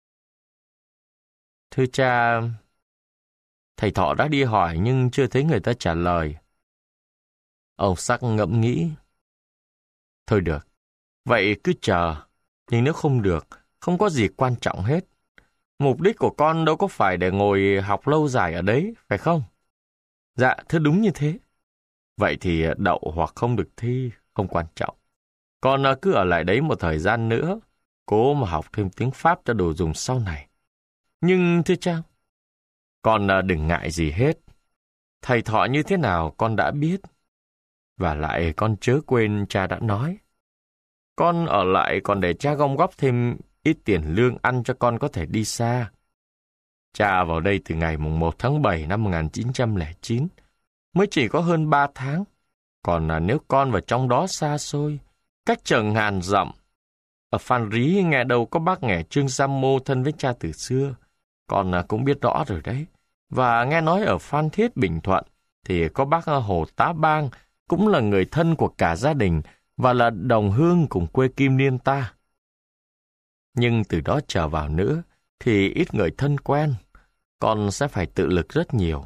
Thưa cha, thầy Thọ đã đi hỏi nhưng chưa thấy người ta trả lời. Ông Sắc ngẫm nghĩ. Thôi được, vậy cứ chờ. Nhưng nếu không được, không có gì quan trọng hết. Mục đích của con đâu có phải để ngồi học lâu dài ở đấy, phải không? Dạ, thưa đúng như thế. Vậy thì đậu hoặc không được thi, không quan trọng. Con cứ ở lại đấy một thời gian nữa, cố mà học thêm tiếng Pháp cho đồ dùng sau này. Nhưng thưa cha, con đừng ngại gì hết. Thầy Thọ như thế nào con đã biết. Và lại con chớ quên cha đã nói. Con ở lại còn để cha gom góp thêm ít tiền lương ăn cho con có thể đi xa. Cha vào đây từ ngày mùng một tháng bảy năm một nghìn chín trăm lẻ chín, mới chỉ có hơn ba tháng. Còn là nếu con vào trong đó xa xôi, cách chừng ngàn dặm. Ở Phan Rí nghe đâu có bác nghè Trương Giam Mô thân với cha từ xưa, con cũng biết rõ rồi đấy. Và nghe nói ở Phan Thiết Bình Thuận thì có bác Hồ Tá Bang, cũng là người thân của cả gia đình và là đồng hương cùng quê Kim Liên ta. Nhưng từ đó trở vào nữa thì ít người thân quen, con sẽ phải tự lực rất nhiều.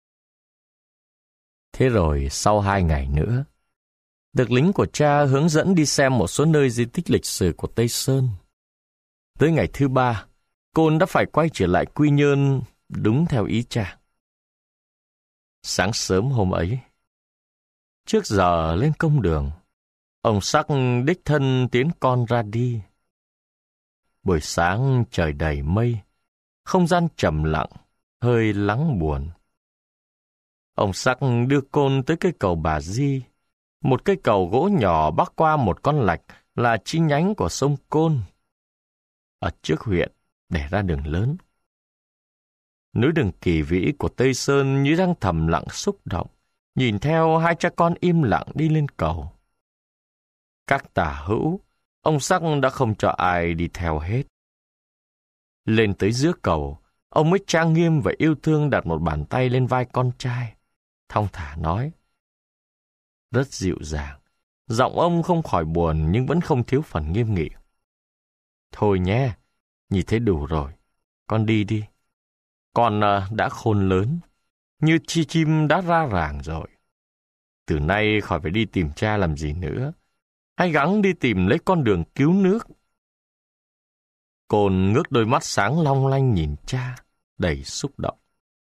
Thế rồi sau hai ngày nữa, được lính của cha hướng dẫn đi xem một số nơi di tích lịch sử của Tây Sơn. Tới ngày thứ ba, Côn đã phải quay trở lại Quy Nhơn đúng theo ý cha. Sáng sớm hôm ấy, trước giờ lên công đường, ông Sắc đích thân tiến con ra đi. Buổi sáng trời đầy mây, không gian trầm lặng, hơi lắng buồn. Ông Sắc đưa Côn tới cây cầu Bà Di, một cây cầu gỗ nhỏ bắc qua một con lạch là chi nhánh của sông Côn. Ở trước huyện, để ra đường lớn. Núi rừng kỳ vĩ của Tây Sơn như đang thầm lặng xúc động, nhìn theo hai cha con im lặng đi lên cầu. Các tả hữu, ông Sắc đã không cho ai đi theo hết. Lên tới giữa cầu, ông mới trang nghiêm và yêu thương đặt một bàn tay lên vai con trai, thong thả nói. Rất dịu dàng, giọng ông không khỏi buồn nhưng vẫn không thiếu phần nghiêm nghị. Thôi nhé, nhìn thế đủ rồi, con đi đi. Con uh, đã khôn lớn, như chi chim đã ra ràng rồi. Từ nay khỏi phải đi tìm cha làm gì nữa, hãy gắng đi tìm lấy con đường cứu nước. Côn ngước đôi mắt sáng long lanh nhìn cha, đầy xúc động.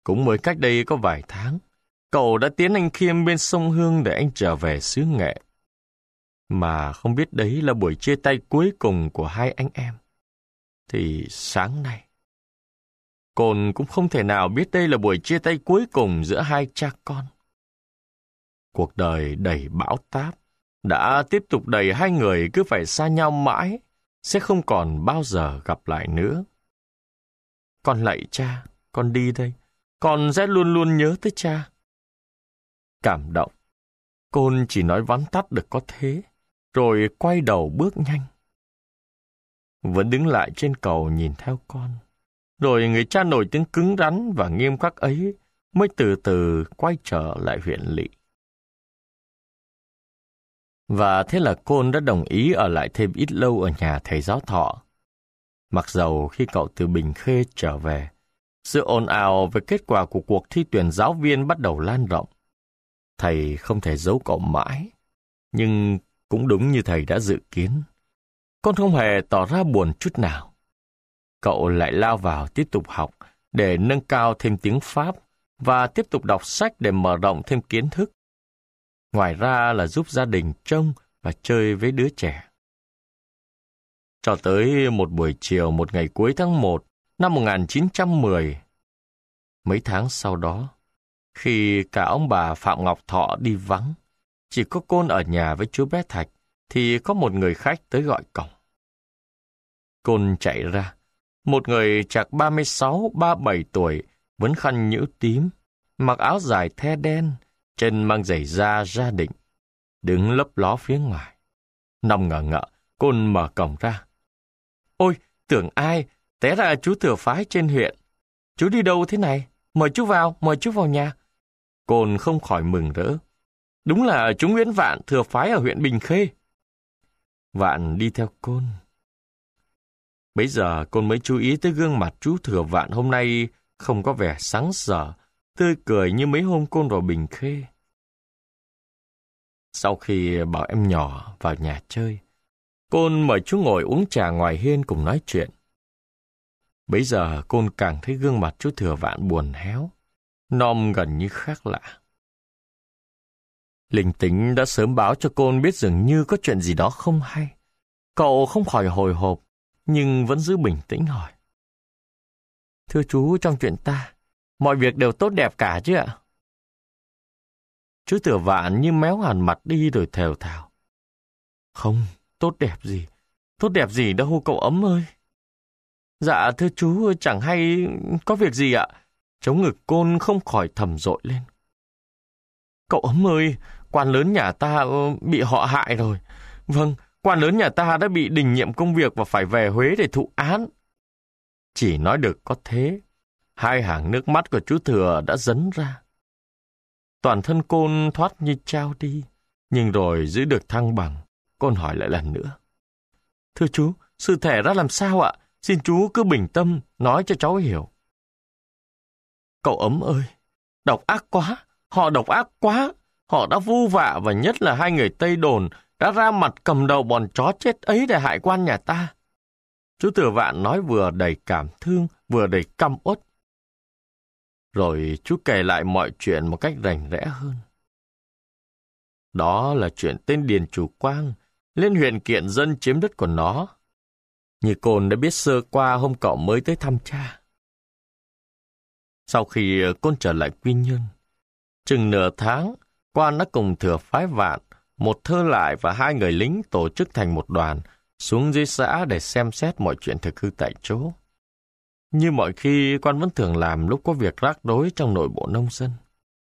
Cũng mới cách đây có vài tháng, cậu đã tiến anh Khiêm bên sông Hương để anh trở về xứ Nghệ. Mà không biết đấy là buổi chia tay cuối cùng của hai anh em. Thì sáng nay, Côn cũng không thể nào biết đây là buổi chia tay cuối cùng giữa hai cha con. Cuộc đời đầy bão táp đã tiếp tục đẩy hai người cứ phải xa nhau mãi, sẽ không còn bao giờ gặp lại nữa. Con lạy cha, con đi đây, con sẽ luôn luôn nhớ tới cha. Cảm động, Côn chỉ nói vắn tắt được có thế, rồi quay đầu bước nhanh. Vẫn đứng lại trên cầu nhìn theo con, rồi người cha nổi tiếng cứng rắn và nghiêm khắc ấy mới từ từ quay trở lại huyện lỵ. Và thế là Côn đã đồng ý ở lại thêm ít lâu ở nhà thầy giáo Thọ. Mặc dầu khi cậu từ Bình Khê trở về, sự ồn ào về kết quả của cuộc thi tuyển giáo viên bắt đầu lan rộng. Thầy không thể giấu cậu mãi, nhưng cũng đúng như thầy đã dự kiến. Con không hề tỏ ra buồn chút nào. Cậu lại lao vào tiếp tục học để nâng cao thêm tiếng Pháp và tiếp tục đọc sách để mở rộng thêm kiến thức. Ngoài ra là giúp gia đình trông và chơi với đứa trẻ. Cho tới một buổi chiều một ngày cuối tháng một năm một nghìn chín trăm mười. Mấy tháng sau đó, khi cả ông bà Phạm Ngọc Thọ đi vắng, chỉ có Côn ở nhà với chú bé Thạch, thì có một người khách tới gọi cổng. Côn chạy ra, một người chạc ba mươi sáu ba mươi bảy tuổi, vấn khăn nhũ tím, mặc áo dài the đen, chân mang giày da gia định, đứng lấp ló phía ngoài. Nằm ngờ ngợ, Côn mở cổng ra. Ôi, tưởng ai, té ra chú thừa phái trên huyện. Chú đi đâu thế này? Mời chú vào, mời chú vào nhà. Côn không khỏi mừng rỡ. Đúng là chú Nguyễn Vạn thừa phái ở huyện Bình Khê. Vạn đi theo Côn. Bấy giờ Côn mới chú ý tới gương mặt chú thừa Vạn hôm nay không có vẻ sáng sờ, tươi cười như mấy hôm Côn vào Bình Khê. Sau khi bảo em nhỏ vào nhà chơi, Côn mời chú ngồi uống trà ngoài hiên cùng nói chuyện. Bấy giờ Côn càng thấy gương mặt chú thừa Vạn buồn héo, nom gần như khác lạ. Linh tính đã sớm báo cho Côn biết dường như có chuyện gì đó không hay. Cậu không khỏi hồi hộp, nhưng vẫn giữ bình tĩnh hỏi. Thưa chú, trong chuyện ta, mọi việc đều tốt đẹp cả chứ ạ? Chú Thừa Vạn như méo hẳn mặt đi rồi thều thào. Không, tốt đẹp gì, tốt đẹp gì đâu cậu Ấm ơi. Dạ thưa chú, chẳng hay có việc gì ạ. Chống ngực Côn không khỏi thầm dội lên. Cậu Ấm ơi, quan lớn nhà ta bị họ hại rồi. Vâng, quan lớn nhà ta đã bị đình nhiệm công việc và phải về Huế để thụ án. Chỉ nói được có thế, hai hàng nước mắt của chú Thừa đã dấn ra. Toàn thân Côn thoát như trao đi, nhưng rồi giữ được thăng bằng, Côn hỏi lại lần nữa. Thưa chú, sự thể ra làm sao ạ? Xin chú cứ bình tâm, nói cho cháu hiểu. Cậu Ấm ơi, độc ác quá, họ độc ác quá. Họ đã vu vạ và nhất là hai người Tây Đồn đã ra mặt cầm đầu bọn chó chết ấy để hại quan nhà ta. Chú Thừa Vạn nói vừa đầy cảm thương, vừa đầy căm uất. Rồi chú kể lại mọi chuyện một cách rành rẽ hơn. Đó là chuyện tên Điền Chủ Quang lên huyện kiện dân chiếm đất của nó. Như Côn đã biết sơ qua hôm cậu mới tới thăm cha. Sau khi Côn trở lại Quy Nhơn, chừng nửa tháng, quan đã cùng Thừa phái Vạn, một thơ lại và hai người lính tổ chức thành một đoàn xuống dưới xã để xem xét mọi chuyện thực hư tại chỗ. Như mọi khi, quan vẫn thường làm lúc có việc rắc rối trong nội bộ nông dân.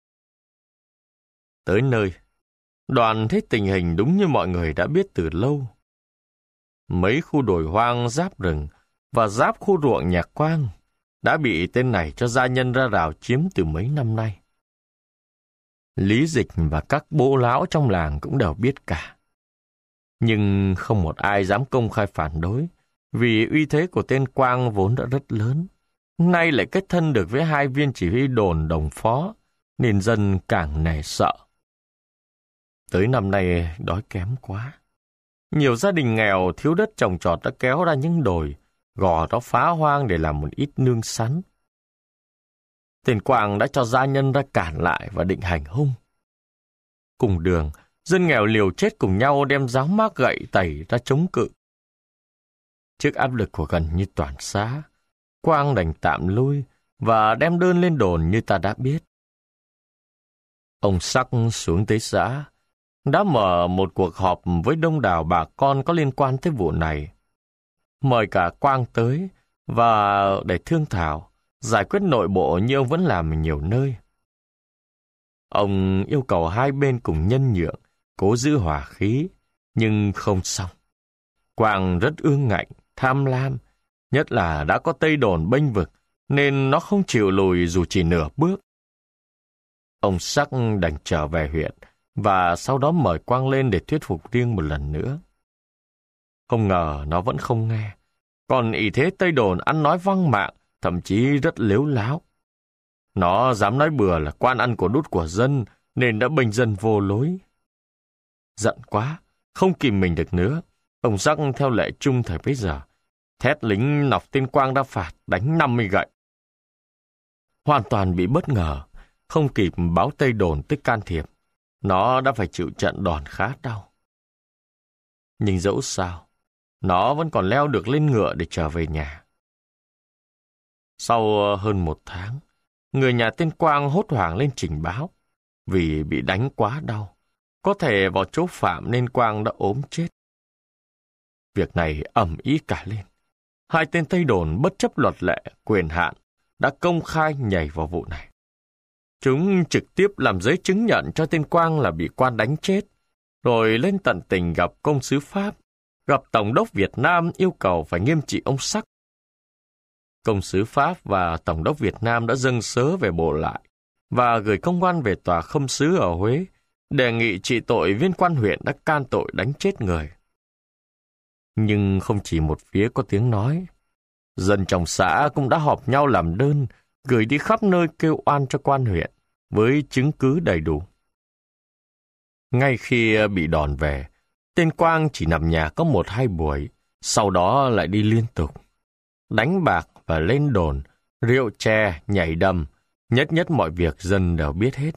Tới nơi, đoàn thấy tình hình đúng như mọi người đã biết từ lâu. Mấy khu đồi hoang giáp rừng và giáp khu ruộng nhà Quang đã bị tên này cho gia nhân ra rào chiếm từ mấy năm nay. Lý Dịch và các bố lão trong làng cũng đều biết cả. Nhưng không một ai dám công khai phản đối, vì uy thế của tên Quang vốn đã rất lớn. Nay lại kết thân được với hai viên chỉ huy đồn đồng phó, nên dân càng nể sợ. Tới năm nay đói kém quá. Nhiều gia đình nghèo thiếu đất trồng trọt đã kéo ra những đồi, gò đó phá hoang để làm một ít nương sắn. tên Quang đã cho gia nhân ra cản lại và định hành hung. Cùng đường, dân nghèo liều chết cùng nhau đem giáo mác gậy tẩy ra chống cự. Trước áp lực của gần như toàn xã, Quang đành tạm lui và đem đơn lên đồn như ta đã biết. Ông Sắc xuống tới xã, đã mở một cuộc họp với đông đảo bà con có liên quan tới vụ này. Mời cả Quang tới và để thương thảo, giải quyết nội bộ như ông vẫn làm ở nhiều nơi. Ông yêu cầu hai bên cùng nhân nhượng, cố giữ hòa khí, nhưng không xong. Quang rất ương ngạnh, tham lam, nhất là đã có Tây Đồn bênh vực, nên nó không chịu lùi dù chỉ nửa bước. Ông Sắc đành trở về huyện, và sau đó mời Quang lên để thuyết phục riêng một lần nữa. Không ngờ nó vẫn không nghe, còn ỷ thế Tây Đồn ăn nói văng mạng, thậm chí rất lếu láo. Nó dám nói bừa là quan ăn của đút của dân, nên đã bênh dân vô lối. Giận quá, không kìm mình được nữa, ông Sắc theo lệ chung thời bấy giờ, thét lính nọc tên Quang đã phạt đánh năm mươi gậy. Hoàn toàn bị bất ngờ, không kịp báo Tây Đồn tới can thiệp, nó đã phải chịu trận đòn khá đau. Nhưng dẫu sao, nó vẫn còn leo được lên ngựa để trở về nhà. Sau hơn một tháng, người nhà tên Quang hốt hoảng lên trình báo, vì bị đánh quá đau, có thể vào chỗ phạm nên Quang đã ốm chết. Việc này ầm ĩ cả lên. Hai tên Tây Đồn bất chấp luật lệ, quyền hạn, đã công khai nhảy vào vụ này. Chúng trực tiếp làm giấy chứng nhận cho tên Quang là bị quan đánh chết, rồi lên tận tỉnh gặp công sứ Pháp, gặp Tổng đốc Việt Nam yêu cầu phải nghiêm trị ông Sắc. Công sứ Pháp và Tổng đốc Việt Nam đã dâng sớ về bộ lại và gửi công văn về tòa khâm sứ ở Huế, đề nghị trị tội viên quan huyện đã can tội đánh chết người. Nhưng không chỉ một phía có tiếng nói. Dân trong xã cũng đã họp nhau làm đơn, gửi đi khắp nơi kêu oan cho quan huyện, với chứng cứ đầy đủ. Ngay khi bị đòn về, tên Quang chỉ nằm nhà có một hai buổi, sau đó lại đi liên tục. Đánh bạc và lên đồn, rượu chè, nhảy đầm, nhất nhất mọi việc dân đều biết hết.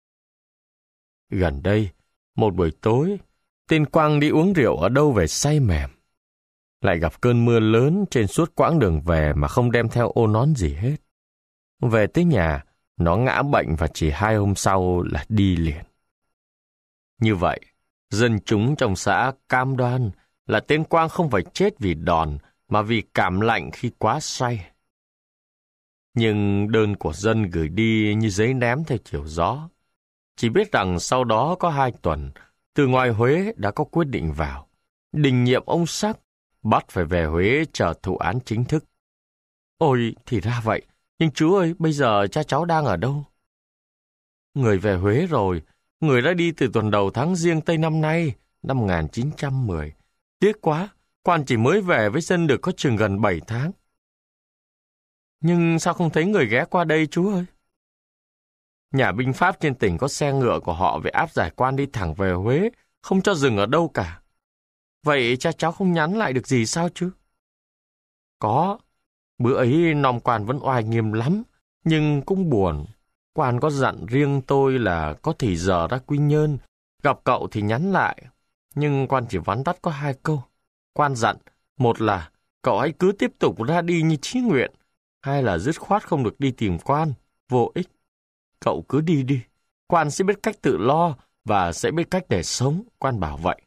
Gần đây, một buổi tối, tên Quang đi uống rượu ở đâu về say mềm. Lại gặp cơn mưa lớn trên suốt quãng đường về mà không đem theo ô nón gì hết. Về tới nhà, nó ngã bệnh và chỉ hai hôm sau là đi liền. Như vậy, dân chúng trong xã cam đoan là tên Quang không phải chết vì đòn mà vì cảm lạnh khi quá say. Nhưng đơn của dân gửi đi như giấy ném theo chiều gió. Chỉ biết rằng sau đó có hai tuần, từ ngoài Huế đã có quyết định vào, đình nhiệm ông Sắc, bắt phải về Huế chờ thụ án chính thức. Ôi, thì ra vậy, nhưng chú ơi, bây giờ cha cháu đang ở đâu? Người về Huế rồi, người đã đi từ tuần đầu tháng Giêng Tây năm nay, năm một nghìn chín trăm mười. Tiếc quá, quan chỉ mới về với dân được có chừng gần bảy tháng. Nhưng sao không thấy người ghé qua đây chú ơi? Nhà binh Pháp trên tỉnh có xe ngựa của họ về áp giải quan đi thẳng về Huế, không cho dừng ở đâu cả. Vậy cha cháu không nhắn lại được gì sao chứ? Có, bữa ấy nòm quan vẫn oai nghiêm lắm, nhưng cũng buồn. Quan có dặn riêng tôi là có thì giờ ra Quy Nhơn, gặp cậu thì nhắn lại. Nhưng quan chỉ vắn tắt có hai câu. Quan dặn, một là cậu hãy cứ tiếp tục ra đi như chí nguyện, hai là dứt khoát không được đi tìm quan, vô ích. Cậu cứ đi đi, quan sẽ biết cách tự lo và sẽ biết cách để sống, quan bảo vậy.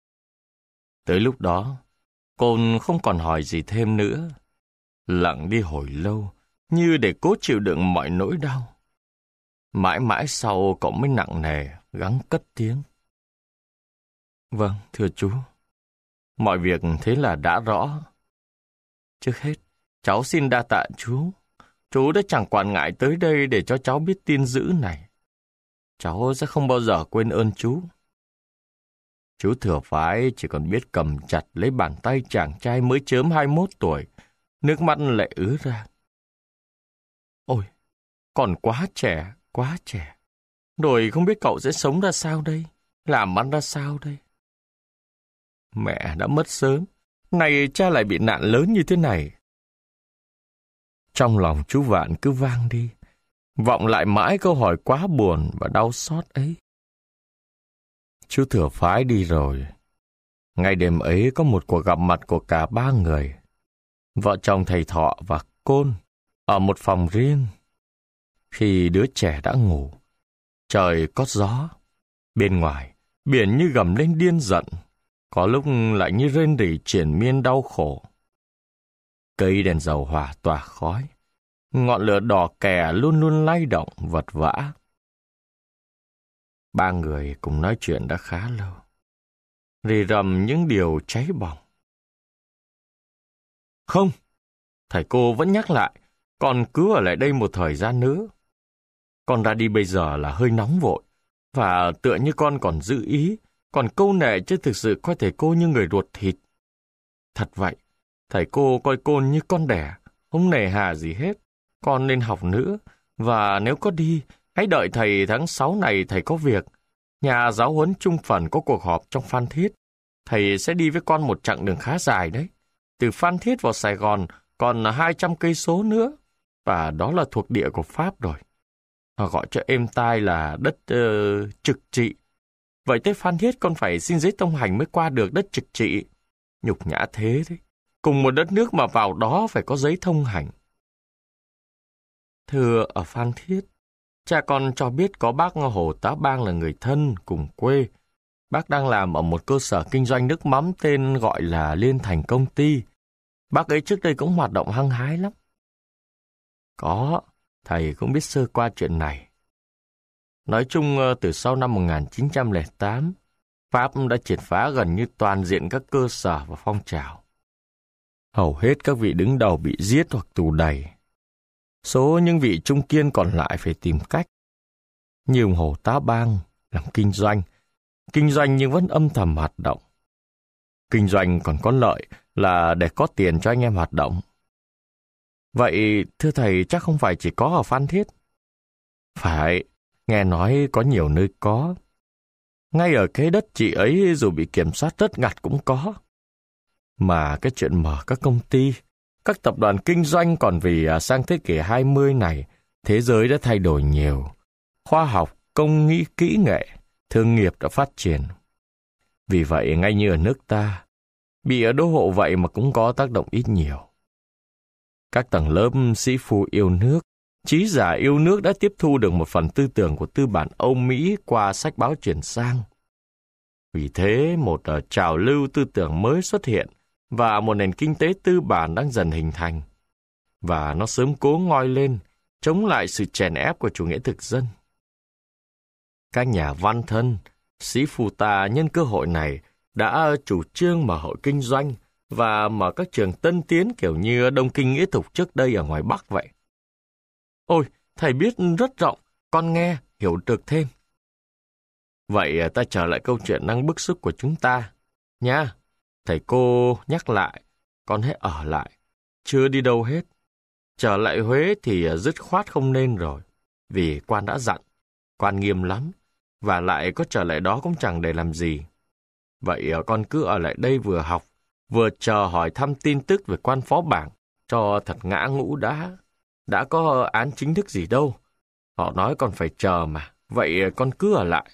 Tới lúc đó, Côn không còn hỏi gì thêm nữa. Lặng đi hồi lâu, như để cố chịu đựng mọi nỗi đau. Mãi mãi sau cậu mới nặng nề, gắng cất tiếng. Vâng, thưa chú. Mọi việc thế là đã rõ. Trước hết, cháu xin đa tạ chú. Chú đã chẳng quản ngại tới đây để cho cháu biết tin dữ này. Cháu sẽ không bao giờ quên ơn chú. Chú thừa phái chỉ còn biết cầm chặt lấy bàn tay chàng trai mới chớm hai mươi mốt tuổi, nước mắt lệ ứa ra. Ôi, còn quá trẻ, quá trẻ. Rồi không biết cậu sẽ sống ra sao đây, làm ăn ra sao đây. Mẹ đã mất sớm, này cha lại bị nạn lớn như thế này. Trong lòng chú Vạn cứ vang đi. vọng lại mãi câu hỏi quá buồn và đau xót ấy. Chú Thừa Phái đi rồi. Ngay đêm ấy có một cuộc gặp mặt của cả ba người, vợ chồng thầy Thọ và Côn, ở một phòng riêng. Khi đứa trẻ đã ngủ, trời có gió. Bên ngoài, biển như gầm lên điên giận, có lúc lại như rên rỉ triền miên đau khổ. Cây đèn dầu hỏa tỏa khói, ngọn lửa đỏ kè luôn luôn lay động vật vã. Ba người cùng nói chuyện đã khá lâu, rì rầm những điều cháy bỏng. Không, thầy cô vẫn nhắc lại, con cứ ở lại đây một thời gian nữa. Con ra đi bây giờ là hơi nóng vội, và tựa như con còn giữ ý, còn câu nệ chứ thực sự coi thầy cô như người ruột thịt. Thật vậy, thầy cô coi Côn như con đẻ, không nề hà gì hết. Con nên học nữa, và nếu có đi, hãy đợi thầy tháng sáu này thầy có việc. Nhà giáo huấn Trung Phần có cuộc họp trong Phan Thiết. Thầy sẽ đi với con một chặng đường khá dài đấy. Từ Phan Thiết vào Sài Gòn còn hai trăm cây số nữa, và đó là thuộc địa của Pháp rồi. Họ gọi cho êm tai là đất uh, Trực Trị. Vậy tới Phan Thiết con phải xin giấy thông hành mới qua được đất Trực Trị. Nhục nhã thế đấy. Cùng một đất nước mà vào đó phải có giấy thông hành. Thưa, ở Phan Thiết, cha con cho biết có bác Hồ Tá Bang là người thân cùng quê. Bác đang làm ở một cơ sở kinh doanh nước mắm tên gọi là Liên Thành Công Ty. Bác ấy trước đây cũng hoạt động hăng hái lắm. Có, thầy cũng biết sơ qua chuyện này. Nói chung từ sau năm một nghìn chín trăm lẻ tám, Pháp đã triệt phá gần như toàn diện các cơ sở và phong trào. Hầu hết các vị đứng đầu bị giết hoặc tù đầy. Số những vị trung kiên còn lại phải tìm cách. Như ông Hồ Tá Bang làm kinh doanh, kinh doanh nhưng vẫn âm thầm hoạt động. Kinh doanh còn có lợi là để có tiền cho anh em hoạt động. Vậy thưa thầy chắc không phải chỉ có ở Phan Thiết? Phải, nghe nói có nhiều nơi có. Ngay ở cái đất chị ấy dù bị kiểm soát rất ngặt cũng có. Mà cái chuyện mở các công ty, các tập đoàn kinh doanh còn vì sang thế kỷ hai mươi này, thế giới đã thay đổi nhiều. Khoa học, công nghệ, kỹ nghệ, thương nghiệp đã phát triển. Vì vậy, ngay như ở nước ta, bị ở đô hộ vậy mà cũng có tác động ít nhiều. Các tầng lớp sĩ phu yêu nước, trí giả yêu nước đã tiếp thu được một phần tư tưởng của tư bản Âu Mỹ qua sách báo chuyển sang. Vì thế, một trào lưu tư tưởng mới xuất hiện và một nền kinh tế tư bản đang dần hình thành. Và nó sớm cố ngoi lên, chống lại sự chèn ép của chủ nghĩa thực dân. Các nhà văn thân, sĩ phu ta nhân cơ hội này đã chủ trương mở hội kinh doanh và mở các trường tân tiến kiểu như Đông Kinh Nghĩa Thục trước đây ở ngoài Bắc vậy. Ôi, thầy biết rất rộng, con nghe, hiểu được thêm. Vậy ta trở lại câu chuyện đang bức xúc của chúng ta. Nha, thầy cô nhắc lại, con hãy ở lại, chưa đi đâu hết. Trở lại Huế thì dứt khoát không nên rồi, vì quan đã dặn, quan nghiêm lắm, và lại có trở lại đó cũng chẳng để làm gì. Vậy con cứ ở lại đây vừa học, vừa chờ hỏi thăm tin tức về quan phó bảng, cho thật ngã ngũ đã. Đã có án chính thức gì đâu. Họ nói con phải chờ mà, vậy con cứ ở lại.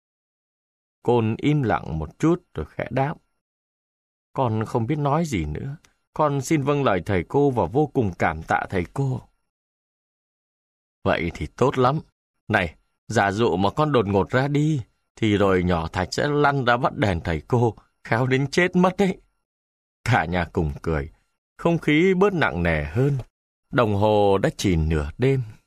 Côn im lặng một chút rồi khẽ đáp. Con không biết nói gì nữa. Con xin vâng lời thầy cô và vô cùng cảm tạ thầy cô. Vậy thì tốt lắm. Này, giả dụ mà con đột ngột ra đi, thì rồi nhỏ Thạch sẽ lăn ra bắt đèn thầy cô, khéo đến chết mất đấy. Cả nhà cùng cười, không khí bớt nặng nề hơn. Đồng hồ đã chỉ nửa đêm.